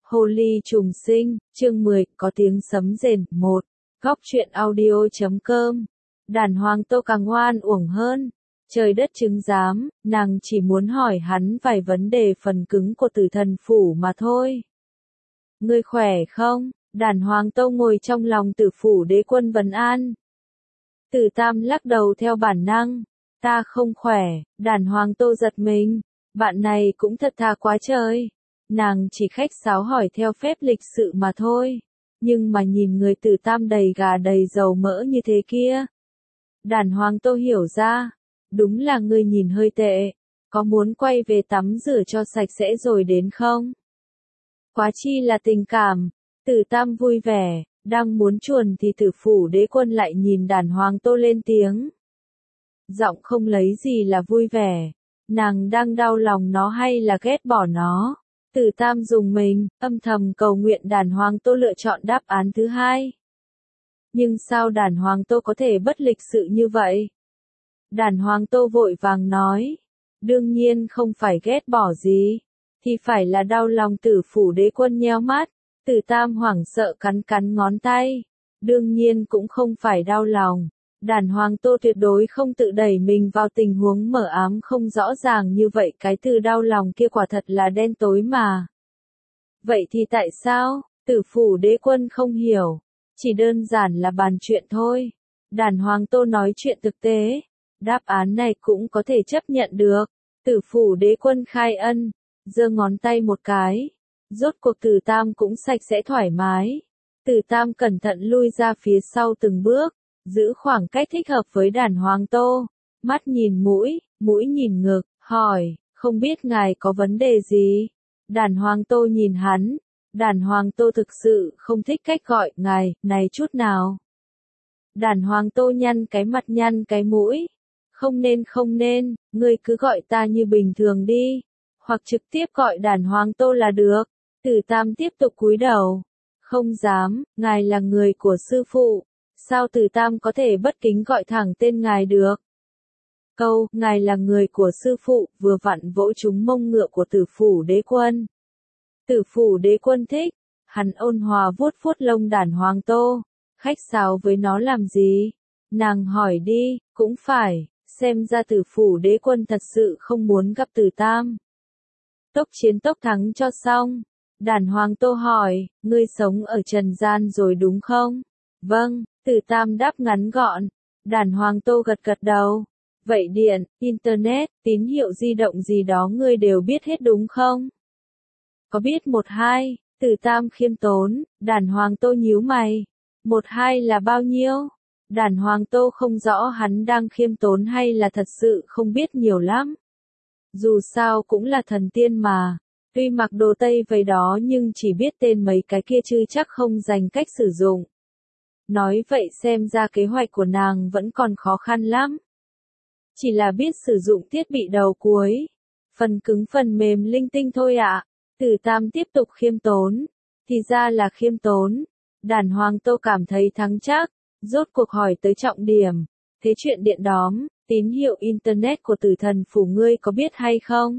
Hồ ly trùng sinh, chương 10, có tiếng sấm rền, 1. Góc truyện audio.com. Đàn Hoàng Tô càng ngoan uổng hơn. Trời đất chứng giám, nàng chỉ muốn hỏi hắn vài vấn đề phần cứng của Tử Thần Phủ mà thôi. Ngươi khỏe không? Đàn Hoàng Tô ngồi trong lòng Tử Phủ Đế Quân vấn an. Tử Tam lắc đầu theo bản năng. Ta không khỏe. Đàn Hoàng Tô giật mình. Bạn này cũng thật thà quá trời. Nàng chỉ khách sáo hỏi theo phép lịch sự mà thôi. Nhưng mà nhìn người Tử Tam đầy gà đầy dầu mỡ như thế kia. Đàn Hoàng Tô hiểu ra. Đúng là ngươi nhìn hơi tệ. Có muốn quay về tắm rửa cho sạch sẽ rồi đến không? Quá chi là tình cảm. Tử Tam vui vẻ. Đang muốn chuồn thì Tử Phủ Đế Quân lại nhìn Đàn Hoàng Tô lên tiếng. Giọng không lấy gì là vui vẻ. Nàng đang đau lòng nó hay là ghét bỏ nó? Tử Tam dùng mình, âm thầm cầu nguyện Đàn Hoàng Tô lựa chọn đáp án thứ hai. Nhưng sao Đàn Hoàng Tô có thể bất lịch sự như vậy? Đàn Hoàng Tô vội vàng nói. Đương nhiên không phải ghét bỏ gì. Thì phải là đau lòng. Tử Phủ Đế Quân nheo mắt. Tử Tam hoảng sợ cắn cắn ngón tay. Đương nhiên cũng không phải đau lòng. Đàn Hoàng Tô tuyệt đối không tự đẩy mình vào tình huống mờ ám không rõ ràng như vậy. Cái từ đau lòng kia quả thật là đen tối mà. Vậy thì tại sao? Tử Phủ Đế Quân không hiểu. Chỉ đơn giản là bàn chuyện thôi. Đàn Hoàng Tô nói chuyện thực tế. Đáp án này cũng có thể chấp nhận được. Tử Phủ Đế Quân khai ân. Giơ ngón tay một cái. Rốt cuộc Tử Tam cũng sạch sẽ thoải mái. Tử Tam cẩn thận lui ra phía sau từng bước. Giữ khoảng cách thích hợp với Đàn Hoàng Tô. Mắt nhìn mũi, mũi nhìn ngực, hỏi, không biết ngài có vấn đề gì? Đàn Hoàng Tô nhìn hắn. Đàn Hoàng Tô thực sự không thích cách gọi ngài này chút nào. Đàn Hoàng Tô nhăn cái mặt nhăn cái mũi. Không nên, ngươi cứ gọi ta như bình thường đi. Hoặc trực tiếp gọi Đàn Hoàng Tô là được. Tử Tam tiếp tục cúi đầu. Không dám, ngài là người của sư phụ. Sao Tử Tam có thể bất kính gọi thẳng tên ngài được? Câu, ngài là người của sư phụ, vừa vặn vỗ trúng mông ngựa của Tử Phủ Đế Quân. Tử Phủ Đế Quân thích. Hắn ôn hòa vuốt vuốt lông Đàn Hoàng Tô. Khách sáo với nó làm gì? Nàng hỏi đi, cũng phải, xem ra Tử Phủ Đế Quân thật sự không muốn gặp Tử Tam. Tốc chiến tốc thắng cho xong. Đàn Hoàng Tô hỏi, ngươi sống ở trần gian rồi đúng không? Vâng, Tử Tam đáp ngắn gọn. Đàn Hoàng Tô gật gật đầu. Vậy điện, internet, tín hiệu di động gì đó ngươi đều biết hết đúng không? Có biết 1-2, Tử Tam khiêm tốn. Đàn Hoàng Tô nhíu mày. 1-2 là bao nhiêu? Đàn Hoàng Tô không rõ hắn đang khiêm tốn hay là thật sự không biết nhiều lắm. Dù sao cũng là thần tiên mà. Tuy mặc đồ Tây vậy đó nhưng chỉ biết tên mấy cái kia chứ chắc không dành cách sử dụng. Nói vậy xem ra kế hoạch của nàng vẫn còn khó khăn lắm. Chỉ là biết sử dụng thiết bị đầu cuối. Phần cứng phần mềm linh tinh thôi ạ. Tử Tam tiếp tục khiêm tốn. Thì ra là khiêm tốn. Đàn Hoàng Tô cảm thấy thắng chắc. Rốt cuộc hỏi tới trọng điểm. Thế chuyện điện đóm, tín hiệu internet của Tử Thần Phủ ngươi có biết hay không?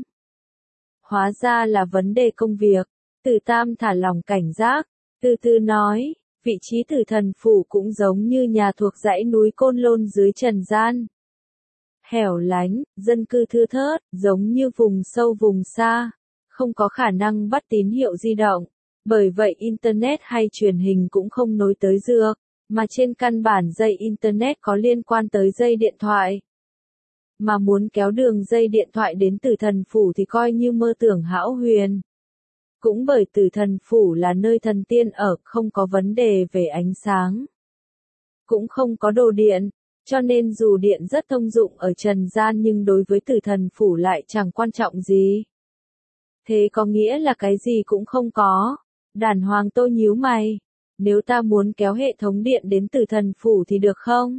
Hóa ra là vấn đề công việc. Tử Tam thả lỏng cảnh giác. Từ từ nói. Vị trí Tử Thần Phủ cũng giống như nhà thuộc dãy núi Côn Lôn dưới trần gian. Hẻo lánh, dân cư thưa thớt, giống như vùng sâu vùng xa. Không có khả năng bắt tín hiệu di động. Bởi vậy internet hay truyền hình cũng không nối tới dược. Mà trên căn bản dây internet có liên quan tới dây điện thoại. Mà muốn kéo đường dây điện thoại đến Tử Thần Phủ thì coi như mơ tưởng hão huyền. Cũng bởi Tử Thần Phủ là nơi thần tiên ở, không có vấn đề về ánh sáng. Cũng không có đồ điện, cho nên dù điện rất thông dụng ở trần gian nhưng đối với Tử Thần Phủ lại chẳng quan trọng gì. Thế có nghĩa là cái gì cũng không có. Đàn Hoàng Tô nhíu mày. Nếu ta muốn kéo hệ thống điện đến Tử Thần Phủ thì được không?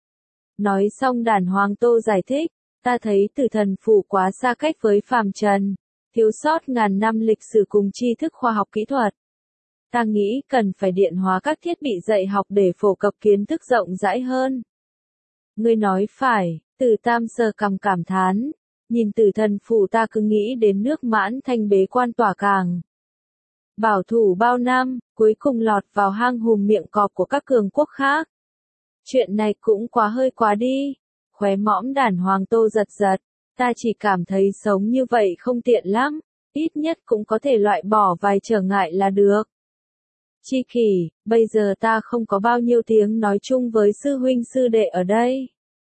Nói xong Đàn Hoàng Tô giải thích. Ta thấy Tử Thần Phủ quá xa cách với phàm trần. Thiếu sót ngàn năm lịch sử cùng tri thức khoa học kỹ thuật. Ta nghĩ cần phải điện hóa các thiết bị dạy học để phổ cập kiến thức rộng rãi hơn. Ngươi nói phải, Tử Tam sờ cằm cảm thán. Nhìn Tử Thần Phủ ta cứ nghĩ đến nước Mãn Thanh bế quan tỏa càng. bảo thủ bao năm, cuối cùng lọt vào hang hùm miệng cọp của các cường quốc khác. Chuyện này cũng hơi quá đi. Khóe mõm Đàn Hoàng Tô giật giật, ta chỉ cảm thấy sống như vậy không tiện lắm, ít nhất cũng có thể loại bỏ vài trở ngại là được. Chi Kỷ, bây giờ ta không có bao nhiêu tiếng nói chung với sư huynh sư đệ ở đây.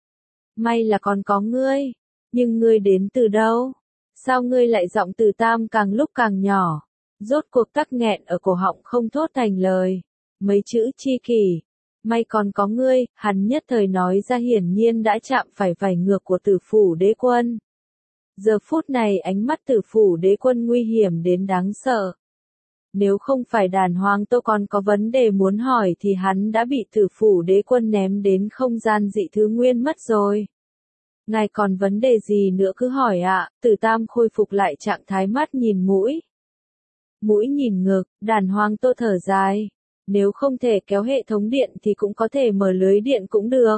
May là còn có ngươi, nhưng ngươi đến từ đâu? Sao ngươi lại giọng Từ Tam càng lúc càng nhỏ, rốt cuộc tắc nghẹn ở cổ họng không thốt thành lời. Mấy chữ Chi Kỷ, may còn có ngươi, hắn nhất thời nói ra hiển nhiên đã chạm phải vảy ngược của Tử Phủ Đế Quân. Giờ phút này ánh mắt Tử Phủ Đế Quân nguy hiểm đến đáng sợ. Nếu không phải Đàn Hoàng Tô còn có vấn đề muốn hỏi thì hắn đã bị Tử Phủ Đế Quân ném đến không gian dị thứ nguyên mất rồi. Ngài còn vấn đề gì nữa cứ hỏi ạ. Từ Tam khôi phục lại trạng thái mắt nhìn mũi. Mũi nhìn ngực, Đàn Hoàng Tô thở dài. Nếu không thể kéo hệ thống điện thì cũng có thể mở lưới điện cũng được.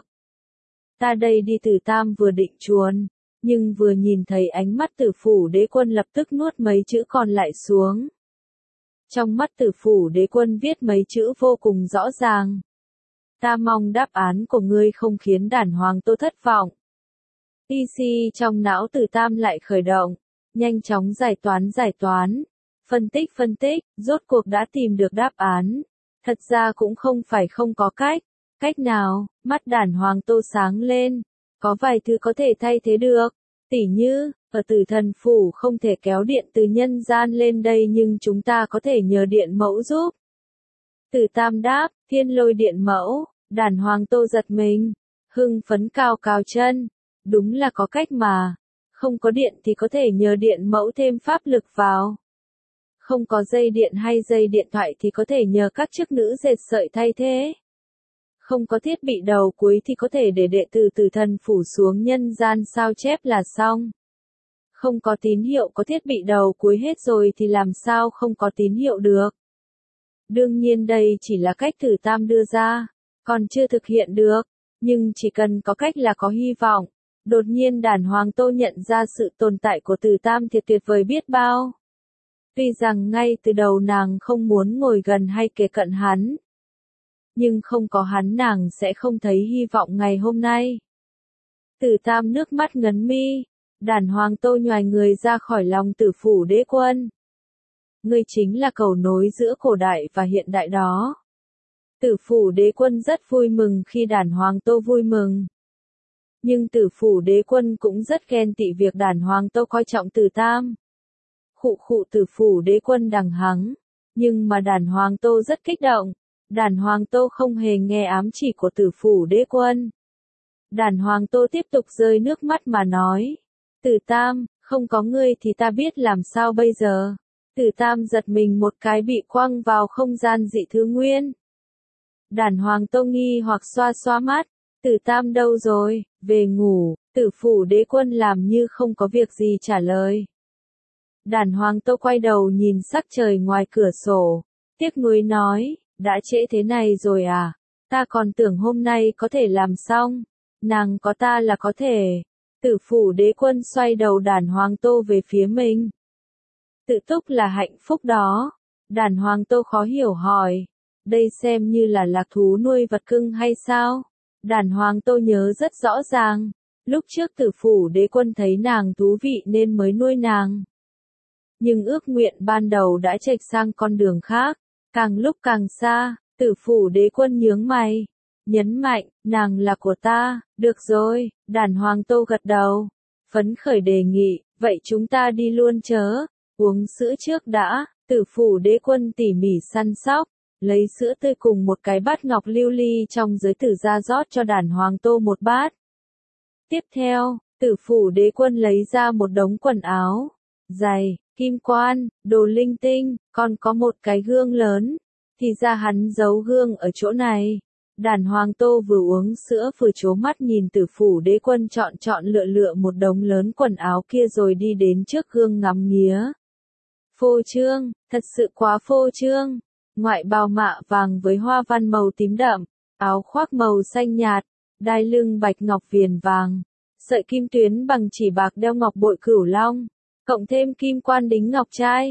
Ta đây đi. Từ Tam vừa định chuồn, nhưng vừa nhìn thấy ánh mắt Tử Phủ Đế Quân lập tức nuốt mấy chữ còn lại xuống. Trong mắt Tử Phủ Đế Quân viết mấy chữ vô cùng rõ ràng. Ta mong đáp án của ngươi không khiến Đàn Hoàng Tô thất vọng. PC trong não Từ Tam lại khởi động, nhanh chóng giải toán, phân tích, rốt cuộc đã tìm được đáp án. Thật ra cũng không phải không có cách nào, mắt Đàn Hoàng Tô sáng lên, có vài thứ có thể thay thế được, tỉ như, ở Tử Thần Phủ không thể kéo điện từ nhân gian lên đây nhưng chúng ta có thể nhờ điện mẫu giúp. Từ Tam đáp, Thiên Lôi Điện Mẫu. Đàn Hoàng Tô giật mình, hưng phấn cao chân, đúng là có cách mà, không có điện thì có thể nhờ điện mẫu thêm pháp lực vào. Không có dây điện hay dây điện thoại thì có thể nhờ các chức nữ dệt sợi thay thế. Không có thiết bị đầu cuối thì có thể để đệ tử Tử Thần Phủ xuống nhân gian sao chép là xong. Không có tín hiệu có thiết bị đầu cuối hết rồi thì làm sao không có tín hiệu được. Đương nhiên đây chỉ là cách Từ Tam đưa ra, còn chưa thực hiện được, nhưng chỉ cần có cách là có hy vọng. Đột nhiên Đàn Hoàng Tô nhận ra sự tồn tại của Từ Tam thiệt tuyệt vời biết bao. Tuy rằng ngay từ đầu nàng không muốn ngồi gần hay kề cận hắn, nhưng không có hắn nàng sẽ không thấy hy vọng ngày hôm nay. Từ Tam nước mắt ngấn mi, Đàn Hoàng Tô nhoài người ra khỏi lòng Tử Phủ Đế Quân. Ngươi chính là cầu nối giữa cổ đại và hiện đại đó. Tử Phủ Đế Quân rất vui mừng khi Đàn Hoàng Tô vui mừng. Nhưng Tử Phủ Đế Quân cũng rất ghen tị việc Đàn Hoàng Tô coi trọng Từ Tam. Khụ Tử Phủ Đế Quân đằng hắng, nhưng mà Đàn Hoàng Tô rất kích động. Đàn Hoàng Tô không hề nghe ám chỉ của Tử Phủ Đế Quân. Đàn Hoàng Tô tiếp tục rơi nước mắt mà nói. Từ Tam, không có ngươi thì ta biết làm sao bây giờ. Từ Tam giật mình một cái bị quăng vào không gian dị thứ nguyên. Đàn Hoàng Tô nghi hoặc xoa mắt. Từ Tam đâu rồi, về ngủ. Tử Phủ Đế Quân làm như không có việc gì trả lời. Đàn Hoàng Tô quay đầu nhìn sắc trời ngoài cửa sổ, tiếc nuối nói, đã trễ thế này rồi à, ta còn tưởng hôm nay có thể làm xong, nàng có ta là có thể. Tử Phủ Đế Quân xoay đầu Đàn Hoàng Tô về phía mình. Tự túc là hạnh phúc đó. Đàn Hoàng Tô khó hiểu hỏi, đây xem như là lạc thú nuôi vật cưng hay sao? Đàn Hoàng Tô nhớ rất rõ ràng, lúc trước Tử Phủ Đế Quân thấy nàng thú vị nên mới nuôi nàng. Nhưng ước nguyện ban đầu đã chệch sang con đường khác, càng lúc càng xa. Tử Phủ Đế Quân nhướng mày, nhấn mạnh, nàng là của ta. Được rồi, Đàn Hoàng Tô gật đầu, phấn khởi đề nghị, vậy chúng ta đi luôn chớ, uống sữa trước đã. Tử Phủ Đế Quân tỉ mỉ săn sóc, lấy sữa tươi cùng một cái bát ngọc lưu ly trong giới tử ra rót cho Đàn Hoàng Tô một bát. Tiếp theo, Tử Phủ Đế Quân lấy ra một đống quần áo, giày, kim quan, đồ linh tinh, còn có một cái gương lớn. Thì ra hắn giấu gương ở chỗ này. Đàn Hoàng Tô vừa uống sữa vừa trố mắt nhìn Tử Phủ Đế Quân chọn lựa một đống lớn quần áo kia rồi đi đến trước gương ngắm nghía. Phô trương, thật sự quá phô trương. Ngoại bào mạ vàng với hoa văn màu tím đậm, áo khoác màu xanh nhạt, đai lưng bạch ngọc viền vàng, sợi kim tuyến bằng chỉ bạc đeo ngọc bội cửu long, cộng thêm kim quan đính ngọc trai.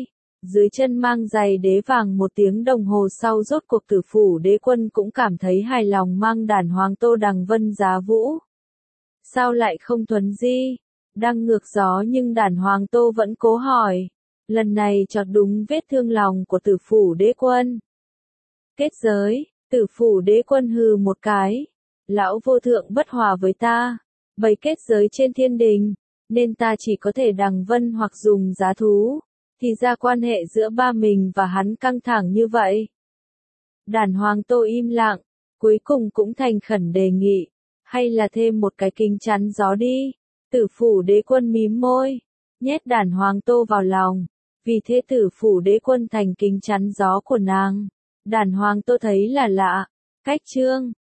Dưới chân mang giày đế vàng 1 tiếng đồng hồ sau rốt cuộc Tử Phủ Đế Quân cũng cảm thấy hài lòng mang Đàn Hoàng Tô đằng vân giá vũ. Sao lại không thuần di? Đang ngược gió nhưng Đàn Hoàng Tô vẫn cố hỏi. Lần này chọt đúng vết thương lòng của Tử Phủ Đế Quân. Kết giới, Tử Phủ Đế Quân hừ một cái. Lão vô thượng bất hòa với ta. Bày kết giới trên thiên đình, nên ta chỉ có thể đằng vân hoặc dùng giá thú. Thì ra quan hệ giữa ba mình và hắn căng thẳng như vậy. Đàn Hoàng Tô im lặng, cuối cùng cũng thành khẩn đề nghị. Hay là thêm một cái kính chắn gió đi. Tử Phủ Đế Quân mím môi, nhét Đàn Hoàng Tô vào lòng. Vì thế Tử Phủ Đế Quân thành kính chắn gió của nàng. Đàn Hoàng Tô thấy là lạ. Cách chương